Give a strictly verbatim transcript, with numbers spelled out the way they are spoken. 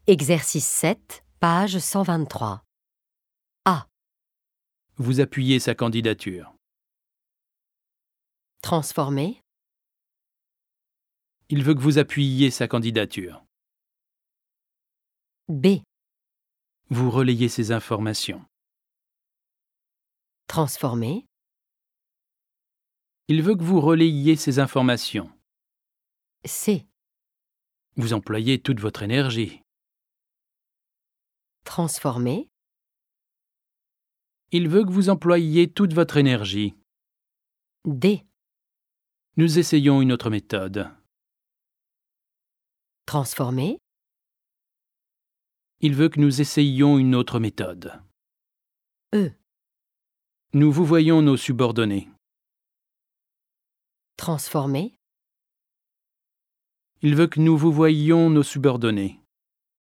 Exercice sept, page cent vingt-trois. A. Vous appuyez sa candidature. Transformer. Il veut que vous appuyiez sa candidature. B. Vous relayez ses informations. Transformer. Il veut que vous relayiez ses informations. C. Vous employez toute votre énergie. Transformer. Il veut que vous employiez toute votre énergie. D. Nous essayons une autre méthode. Transformer. Il veut que nous essayions une autre méthode. E. Nous vous voyons nos subordonnés. Transformer. Il veut que nous vous voyions nos subordonnés.